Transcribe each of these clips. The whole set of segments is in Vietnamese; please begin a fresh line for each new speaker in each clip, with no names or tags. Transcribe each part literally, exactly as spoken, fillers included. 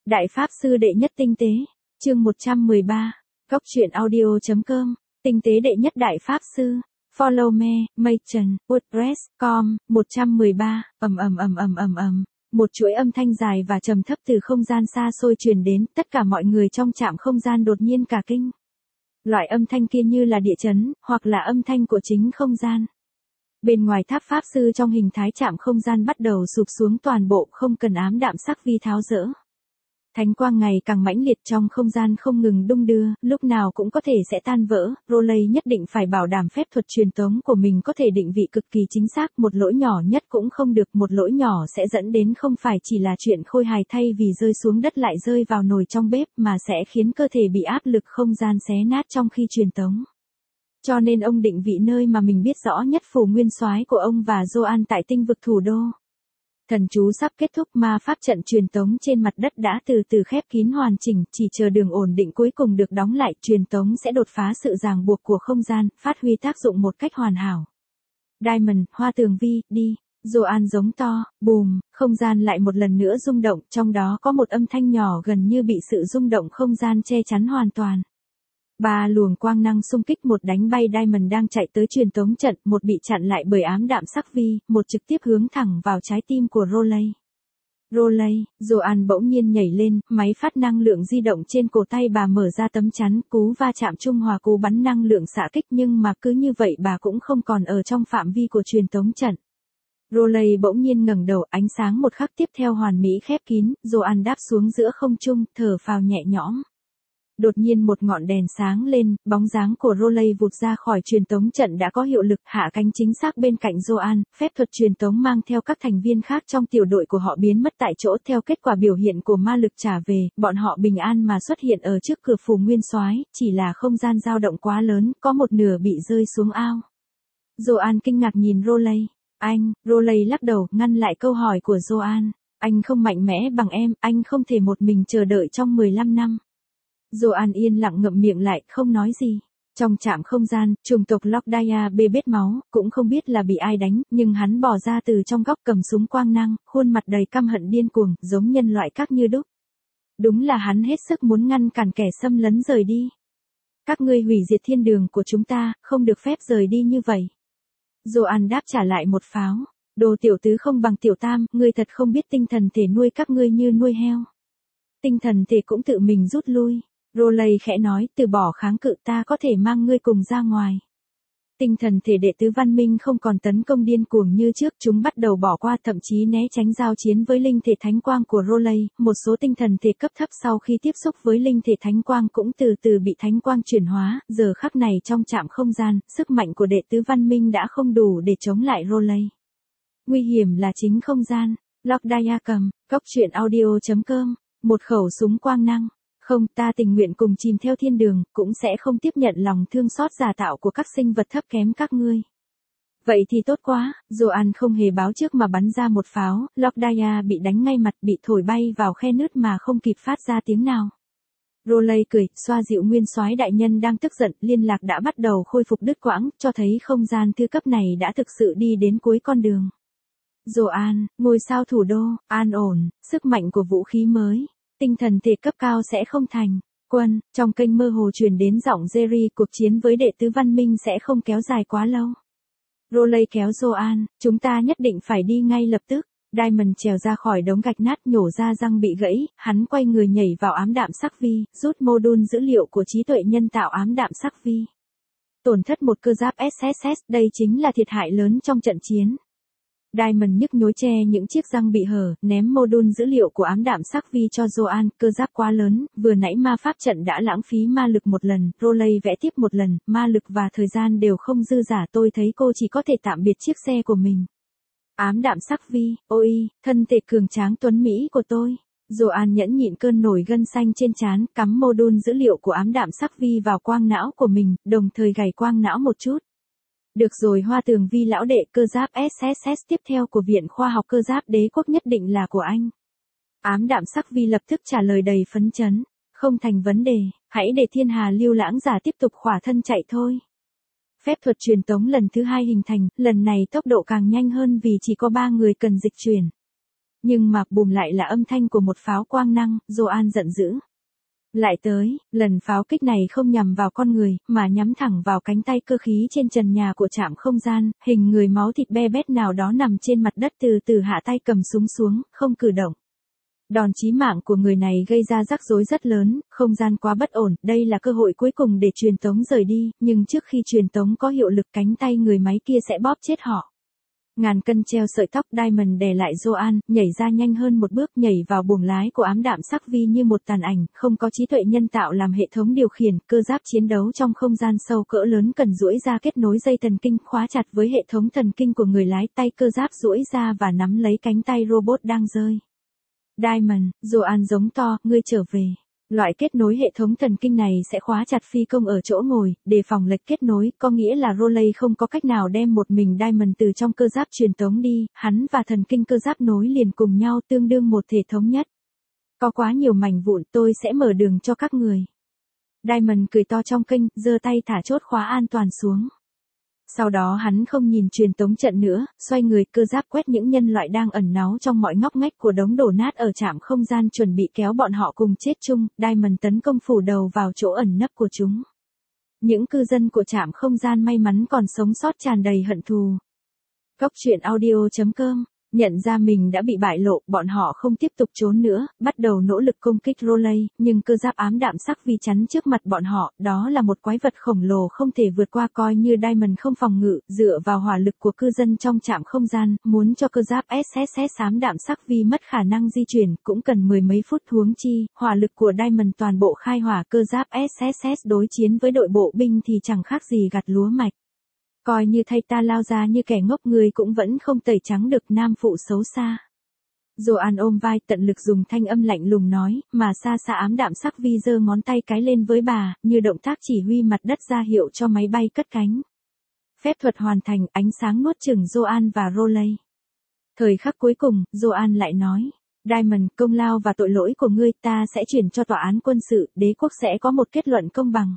Đại Pháp Sư Đệ Nhất Tinh Tế, chương một trăm mười ba, Góc truyện audio chấm com, Tinh Tế Đệ Nhất Đại Pháp Sư, Follow me, Machen, WordPress, com, một trăm mười ba, ầm ầm ầm ầm ầm ầm. Một chuỗi âm thanh dài và trầm thấp từ không gian xa xôi truyền đến, tất cả mọi người trong trạm không gian đột nhiên cả kinh. Loại âm thanh kia như là địa chấn, hoặc là âm thanh của chính không gian. Bên ngoài tháp Pháp Sư trong hình thái trạm không gian bắt đầu sụp xuống toàn bộ, không cần ám đạm sắc vi tháo dỡ. Thánh quang ngày càng mãnh liệt, trong không gian không ngừng đung đưa, lúc nào cũng có thể sẽ tan vỡ. Rowley nhất định phải bảo đảm phép thuật truyền tống của mình có thể định vị cực kỳ chính xác, một lỗi nhỏ nhất cũng không được, một lỗi nhỏ sẽ dẫn đến không phải chỉ là chuyện khôi hài thay vì rơi xuống đất lại rơi vào nồi trong bếp, mà sẽ khiến cơ thể bị áp lực không gian xé nát trong khi truyền tống. Cho nên ông định vị nơi mà mình biết rõ nhất phù nguyên soái của ông và Joan tại tinh vực thủ đô. Thần chú sắp kết thúc, ma pháp trận truyền tống trên mặt đất đã từ từ khép kín hoàn chỉnh, chỉ chờ đường ổn định cuối cùng được đóng lại, truyền tống sẽ đột phá sự ràng buộc của không gian, phát huy tác dụng một cách hoàn hảo. Diamond, Hoa Tường Vi, đi. Joan giống to, bùm, không gian lại một lần nữa rung động, trong đó có một âm thanh nhỏ gần như bị sự rung động không gian che chắn hoàn toàn. Ba luồng quang năng xung kích, một đánh bay Diamond đang chạy tới truyền tống trận, một bị chặn lại bởi ám đạm sắc vi, một trực tiếp hướng thẳng vào trái tim của Rowley. Rowley, Joan bỗng nhiên nhảy lên, máy phát năng lượng di động trên cổ tay bà mở ra tấm chắn, cú va chạm trung hòa cú bắn năng lượng xạ kích, nhưng mà cứ như vậy bà cũng không còn ở trong phạm vi của truyền tống trận. Rowley bỗng nhiên ngẩng đầu, ánh sáng một khắc tiếp theo hoàn mỹ khép kín, Joan đáp xuống giữa không trung, thở phào nhẹ nhõm. Đột nhiên một ngọn đèn sáng lên, bóng dáng của Rowley vụt ra khỏi truyền tống trận đã có hiệu lực, hạ cánh chính xác bên cạnh Joan, phép thuật truyền tống mang theo các thành viên khác trong tiểu đội của họ biến mất tại chỗ theo kết quả biểu hiện của ma lực trả về, bọn họ bình an mà xuất hiện ở trước cửa phù nguyên soái, chỉ là không gian dao động quá lớn, có một nửa bị rơi xuống ao. Joan kinh ngạc nhìn Rowley. Anh, Rowley lắc đầu, ngăn lại câu hỏi của Joan. Anh không mạnh mẽ bằng em, anh không thể một mình chờ đợi trong mười lăm năm. Joan yên lặng ngậm miệng lại, không nói gì. Trong trạm không gian, chủng tộc Lockdaya bê bết máu, cũng không biết là bị ai đánh, nhưng hắn bò ra từ trong góc cầm súng quang năng, khuôn mặt đầy căm hận điên cuồng, giống nhân loại các như đúc. Đúng là hắn hết sức muốn ngăn cản kẻ xâm lấn rời đi. Các ngươi hủy diệt thiên đường của chúng ta, không được phép rời đi như vậy. Joan đáp trả lại một pháo. Đồ tiểu tứ không bằng tiểu tam, ngươi thật không biết tinh thần thể nuôi các ngươi như nuôi heo. Tinh thần thể cũng tự mình rút lui. Rowley khẽ nói, từ bỏ kháng cự, ta có thể mang ngươi cùng ra ngoài. Tinh thần thể đệ tứ văn minh không còn tấn công điên cuồng như trước, chúng bắt đầu bỏ qua, thậm chí né tránh giao chiến với linh thể thánh quang của Rowley. Một số tinh thần thể cấp thấp sau khi tiếp xúc với linh thể thánh quang cũng từ từ bị thánh quang chuyển hóa, giờ khắc này trong trạm không gian, sức mạnh của đệ tứ văn minh đã không đủ để chống lại Rowley. Nguy hiểm là chính không gian. Lockdaya cầm, Góc truyện audio chấm com, một khẩu súng quang năng. Không, ta tình nguyện cùng chìm theo thiên đường, cũng sẽ không tiếp nhận lòng thương xót giả tạo của các sinh vật thấp kém các ngươi. Vậy thì tốt quá, Joan không hề báo trước mà bắn ra một pháo, Lockdaya bị đánh ngay mặt, bị thổi bay vào khe nứt mà không kịp phát ra tiếng nào. Rowley cười, xoa dịu nguyên soái đại nhân đang tức giận, liên lạc đã bắt đầu khôi phục đứt quãng, cho thấy không gian thứ cấp này đã thực sự đi đến cuối con đường. Joan, ngôi sao thủ đô, an ổn, sức mạnh của vũ khí mới. Tinh thần thể cấp cao sẽ không thành. Quân, trong kênh mơ hồ truyền đến giọng Jerry, cuộc chiến với đệ tứ văn minh sẽ không kéo dài quá lâu. Rowley kéo Joan, chúng ta nhất định phải đi ngay lập tức. Diamond trèo ra khỏi đống gạch nát, nhổ ra răng bị gãy, hắn quay người nhảy vào ám đạm sắc vi, rút mô-đun dữ liệu của trí tuệ nhân tạo ám đạm sắc vi. Tổn thất một cơ giáp ét ét ét, đây chính là thiệt hại lớn trong trận chiến. Diamond nhức nhối che những chiếc răng bị hở, ném mô-đun dữ liệu của ám đạm sắc vi cho Joan, cơ giáp quá lớn, vừa nãy ma pháp trận đã lãng phí ma lực một lần, Rowley vẽ tiếp một lần, ma lực và thời gian đều không dư giả, tôi thấy cô chỉ có thể tạm biệt chiếc xe của mình. Ám đạm sắc vi, ôi, thân thể cường tráng tuấn Mỹ của tôi. Joan nhẫn nhịn cơn nổi gân xanh trên trán, cắm mô-đun dữ liệu của ám đạm sắc vi vào quang não của mình, đồng thời gảy quang não một chút. Được rồi Hoa Tường Vi lão đệ, cơ giáp ét ét ét tiếp theo của Viện Khoa học Cơ giáp Đế quốc nhất định là của anh. Ám đạm sắc vi lập tức trả lời đầy phấn chấn. Không thành vấn đề, hãy để thiên hà lưu lãng giả tiếp tục khỏa thân chạy thôi. Phép thuật truyền tống lần thứ hai hình thành, lần này tốc độ càng nhanh hơn vì chỉ có ba người cần dịch chuyển. Nhưng mà bùm lại là âm thanh của một pháo quang năng, Joan giận dữ. Lại tới, lần pháo kích này không nhằm vào con người, mà nhắm thẳng vào cánh tay cơ khí trên trần nhà của trạm không gian, hình người máu thịt be bét nào đó nằm trên mặt đất từ từ hạ tay cầm súng xuống, không cử động. Đòn chí mạng của người này gây ra rắc rối rất lớn, không gian quá bất ổn, đây là cơ hội cuối cùng để truyền tống rời đi, nhưng trước khi truyền tống có hiệu lực cánh tay người máy kia sẽ bóp chết họ. Ngàn cân treo sợi tóc, Diamond đè lại Joan, nhảy ra nhanh hơn một bước, nhảy vào buồng lái của ám đạm sắc vi như một tàn ảnh, không có trí tuệ nhân tạo làm hệ thống điều khiển, cơ giáp chiến đấu trong không gian sâu cỡ lớn cần duỗi ra kết nối dây thần kinh khóa chặt với hệ thống thần kinh của người lái, tay cơ giáp duỗi ra và nắm lấy cánh tay robot đang rơi. Diamond, Joan giống to, ngươi trở về. Loại kết nối hệ thống thần kinh này sẽ khóa chặt phi công ở chỗ ngồi, đề phòng lệch kết nối, có nghĩa là Rowley không có cách nào đem một mình Diamond từ trong cơ giáp truyền tống đi, hắn và thần kinh cơ giáp nối liền cùng nhau tương đương một thể thống nhất. Có quá nhiều mảnh vụn, tôi sẽ mở đường cho các người. Diamond cười to trong kênh, giơ tay thả chốt khóa an toàn xuống. Sau đó hắn không nhìn truyền tống trận nữa, xoay người, cơ giáp quét những nhân loại đang ẩn náu trong mọi ngóc ngách của đống đổ nát ở trạm không gian, chuẩn bị kéo bọn họ cùng chết chung. Diamond tấn công phủ đầu vào chỗ ẩn nấp của chúng. Những cư dân của trạm không gian may mắn còn sống sót tràn đầy hận thù. Góc truyện audio chấm com. Nhận ra mình đã bị bại lộ, bọn họ không tiếp tục trốn nữa, bắt đầu nỗ lực công kích Rowley, nhưng cơ giáp ám đạm sắc vi chắn trước mặt bọn họ, đó là một quái vật khổng lồ không thể vượt qua, coi như Diamond không phòng ngự, dựa vào hỏa lực của cư dân trong trạm không gian, muốn cho cơ giáp ét ét ét ám đạm sắc vi mất khả năng di chuyển, cũng cần mười mấy phút, huống chi, hỏa lực của Diamond toàn bộ khai hỏa, cơ giáp ét ét ét đối chiến với đội bộ binh thì chẳng khác gì gặt lúa mạch. Coi như thay ta lao ra như kẻ ngốc, người cũng vẫn không tẩy trắng được nam phụ xấu xa. Joan ôm vai, tận lực dùng thanh âm lạnh lùng nói, mà xa xa ám đạm sắc vi giơ ngón tay cái lên với bà, như động tác chỉ huy mặt đất ra hiệu cho máy bay cất cánh. Phép thuật hoàn thành, ánh sáng nuốt chửng Joan và Rowley. Thời khắc cuối cùng, Joan lại nói, Diamond, công lao và tội lỗi của ngươi ta sẽ chuyển cho tòa án quân sự, đế quốc sẽ có một kết luận công bằng.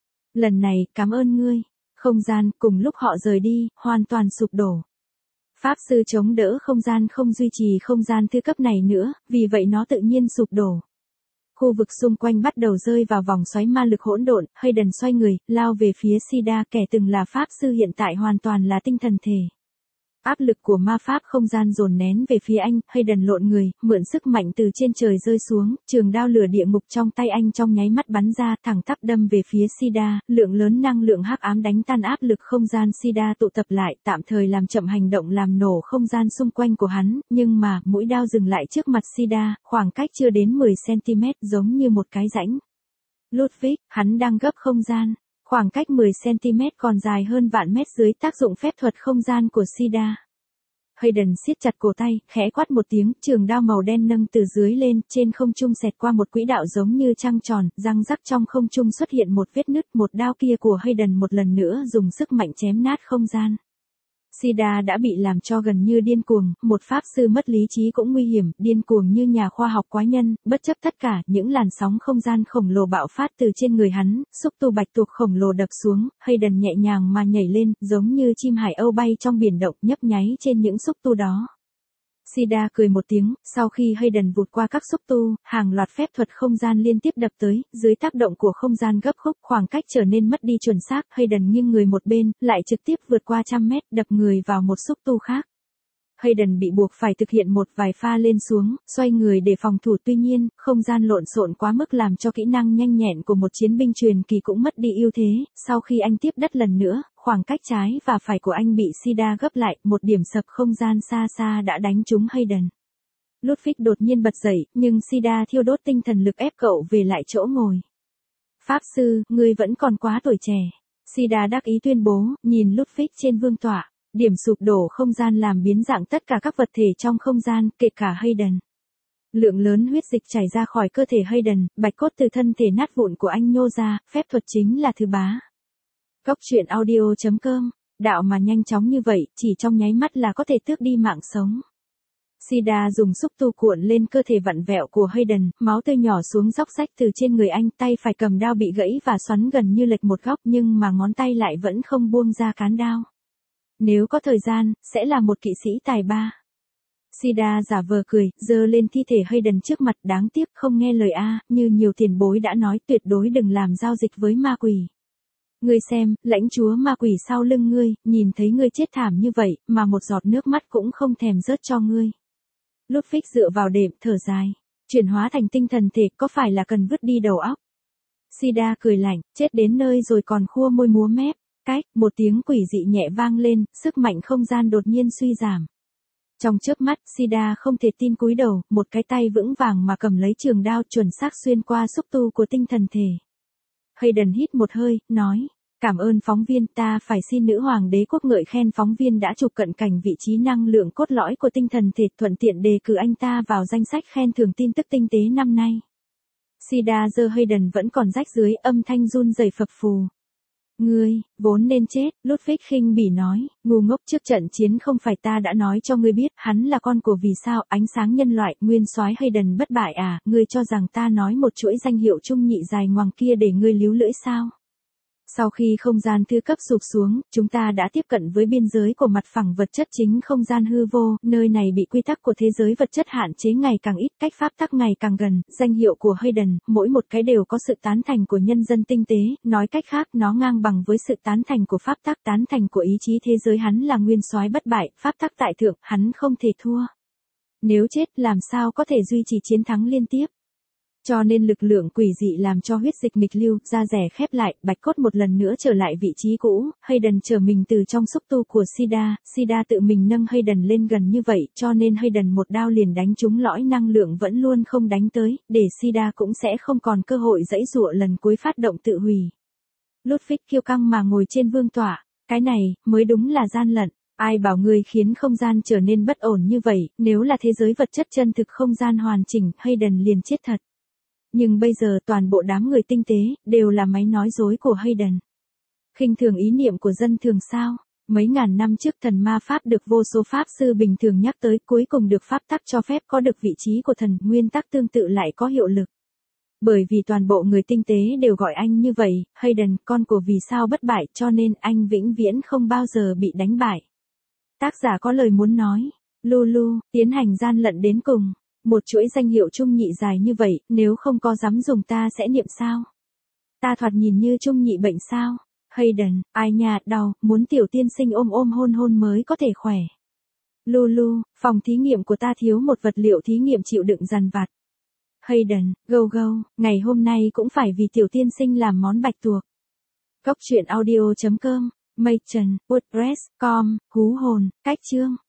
Lần này, cảm ơn ngươi. Không gian, cùng lúc họ rời đi, hoàn toàn sụp đổ. Pháp sư chống đỡ không gian không duy trì không gian thứ cấp này nữa, vì vậy nó tự nhiên sụp đổ. Khu vực xung quanh bắt đầu rơi vào vòng xoáy ma lực hỗn độn, Hayden xoay người, lao về phía Sida, kẻ từng là pháp sư hiện tại hoàn toàn là tinh thần thể. Áp lực của ma pháp không gian dồn nén về phía anh, Hayden lộn người, mượn sức mạnh từ trên trời rơi xuống, trường đao lửa địa ngục trong tay anh trong nháy mắt bắn ra, thẳng tắp đâm về phía Sida, lượng lớn năng lượng hắc ám đánh tan áp lực không gian Sida tụ tập lại, tạm thời làm chậm hành động làm nổ không gian xung quanh của hắn, nhưng mà, mũi đao dừng lại trước mặt Sida, khoảng cách chưa đến mười xăng-ti-mét, giống như một cái rãnh. Ludwig, hắn đang gấp không gian. Khoảng cách mười xăng-ti-mét còn dài hơn vạn mét dưới tác dụng phép thuật không gian của Sida. Hayden siết chặt cổ tay, khẽ quát một tiếng, trường đao màu đen nâng từ dưới lên, trên không trung xẹt qua một quỹ đạo giống như trăng tròn, răng rắc trong không trung xuất hiện một vết nứt, một đao kia của Hayden một lần nữa dùng sức mạnh chém nát không gian. Sida đã bị làm cho gần như điên cuồng, một pháp sư mất lý trí cũng nguy hiểm, điên cuồng như nhà khoa học quái nhân, bất chấp tất cả, những làn sóng không gian khổng lồ bạo phát từ trên người hắn, xúc tu bạch tuộc khổng lồ đập xuống, Hayden nhẹ nhàng mà nhảy lên, giống như chim hải âu bay trong biển động, nhấp nháy trên những xúc tu đó. Sida cười một tiếng, sau khi Hayden vụt qua các xúc tu, hàng loạt phép thuật không gian liên tiếp đập tới, dưới tác động của không gian gấp khúc, khoảng cách trở nên mất đi chuẩn xác, Hayden nghiêng người một bên, lại trực tiếp vượt qua trăm mét, đập người vào một xúc tu khác. Hayden bị buộc phải thực hiện một vài pha lên xuống, xoay người để phòng thủ, tuy nhiên, không gian lộn xộn quá mức làm cho kỹ năng nhanh nhẹn của một chiến binh truyền kỳ cũng mất đi ưu thế, sau khi anh tiếp đất lần nữa, khoảng cách trái và phải của anh bị Sida gấp lại, một điểm sập không gian xa xa đã đánh trúng Hayden. Ludwig đột nhiên bật dậy, nhưng Sida thiêu đốt tinh thần lực ép cậu về lại chỗ ngồi. Pháp sư, ngươi vẫn còn quá tuổi trẻ. Sida đắc ý tuyên bố, nhìn Ludwig trên vương tọa. Điểm sụp đổ không gian làm biến dạng tất cả các vật thể trong không gian, kể cả Hayden. Lượng lớn huyết dịch chảy ra khỏi cơ thể Hayden, bạch cốt từ thân thể nát vụn của anh nhô ra, phép thuật chính là thứ bá. Góc truyện audio chấm com, đạo mà nhanh chóng như vậy, chỉ trong nháy mắt là có thể tước đi mạng sống. Sida dùng xúc tu cuộn lên cơ thể vặn vẹo của Hayden, máu tươi nhỏ xuống róc rách từ trên người anh, tay phải cầm đao bị gãy và xoắn gần như lệch một góc, nhưng mà ngón tay lại vẫn không buông ra cán đao. Nếu có thời gian, sẽ là một kỵ sĩ tài ba. Sida giả vờ cười, giơ lên thi thể Hayden trước mặt, đáng tiếc không nghe lời a, như nhiều tiền bối đã nói, tuyệt đối đừng làm giao dịch với ma quỷ. Ngươi xem, lãnh chúa ma quỷ sau lưng ngươi, nhìn thấy ngươi chết thảm như vậy, mà một giọt nước mắt cũng không thèm rớt cho ngươi. Ludwig dựa vào đệm, thở dài. Chuyển hóa thành tinh thần thể có phải là cần vứt đi đầu óc? Sida cười lạnh, chết đến nơi rồi còn khua môi múa mép. Cách, một tiếng quỷ dị nhẹ vang lên, sức mạnh không gian đột nhiên suy giảm. Trong chớp mắt, Sida không thể tin cúi đầu, một cái tay vững vàng mà cầm lấy trường đao chuẩn xác xuyên qua xúc tu của tinh thần thể. Hayden hít một hơi, nói, cảm ơn phóng viên, ta phải xin nữ hoàng đế quốc ngợi khen phóng viên đã chụp cận cảnh vị trí năng lượng cốt lõi của tinh thần thể, thuận tiện đề cử anh ta vào danh sách khen thưởng tin tức tinh tế năm nay. Sida giơ Hayden vẫn còn rách dưới, âm thanh run rẩy phập phù. Ngươi, vốn nên chết, Ludwig khinh bỉ nói, ngu ngốc, trước trận chiến không phải ta đã nói cho ngươi biết, hắn là con của vì sao, ánh sáng nhân loại, nguyên soái Hayden bất bại à, ngươi cho rằng ta nói một chuỗi danh hiệu trung nhị dài ngoằng kia để ngươi líu lưỡi sao? Sau khi không gian thứ cấp sụp xuống, chúng ta đã tiếp cận với biên giới của mặt phẳng vật chất chính không gian hư vô, nơi này bị quy tắc của thế giới vật chất hạn chế ngày càng ít, cách pháp tắc ngày càng gần, danh hiệu của Hayden, mỗi một cái đều có sự tán thành của nhân dân tinh tế, nói cách khác nó ngang bằng với sự tán thành của pháp tắc, tán thành của ý chí thế giới, hắn là nguyên soái bất bại, pháp tắc tại thượng, hắn không thể thua. Nếu chết làm sao có thể duy trì chiến thắng liên tiếp. Cho nên lực lượng quỷ dị làm cho huyết dịch nghịch lưu, da rẻ khép lại, bạch cốt một lần nữa trở lại vị trí cũ, Hayden trở mình từ trong xúc tu của Sida, Sida tự mình nâng Hayden lên gần như vậy, cho nên Hayden một đao liền đánh trúng lõi năng lượng vẫn luôn không đánh tới, để Sida cũng sẽ không còn cơ hội giãy giụa lần cuối phát động tự hủy. Ludwig kiêu căng mà ngồi trên vương tọa, cái này, mới đúng là gian lận. Ai bảo ngươi khiến không gian trở nên bất ổn như vậy, nếu là thế giới vật chất chân thực không gian hoàn chỉnh, Hayden liền chết thật. Nhưng bây giờ toàn bộ đám người tinh tế, đều là máy nói dối của Hayden. Khinh thường ý niệm của dân thường sao? Mấy ngàn năm trước thần ma pháp được vô số pháp sư bình thường nhắc tới, cuối cùng được pháp tắc cho phép có được vị trí của thần, nguyên tắc tương tự lại có hiệu lực. Bởi vì toàn bộ người tinh tế đều gọi anh như vậy, Hayden, con của vì sao bất bại, cho nên anh vĩnh viễn không bao giờ bị đánh bại. Tác giả có lời muốn nói, Lulu, tiến hành gian lận đến cùng. Một chuỗi danh hiệu trung nhị dài như vậy, nếu không có dám dùng ta sẽ niệm sao? Ta thoạt nhìn như trung nhị bệnh sao? Hayden, ai nhà, đau, muốn tiểu tiên sinh ôm ôm hôn hôn mới có thể khỏe. Lulu, phòng thí nghiệm của ta thiếu một vật liệu thí nghiệm chịu đựng dằn vặt. Hayden, gâu gâu, ngày hôm nay cũng phải vì tiểu tiên sinh làm món bạch tuộc. Góc truyện audio chấm com, Mây Trần, WordPress chấm com, hú hồn, cách chương.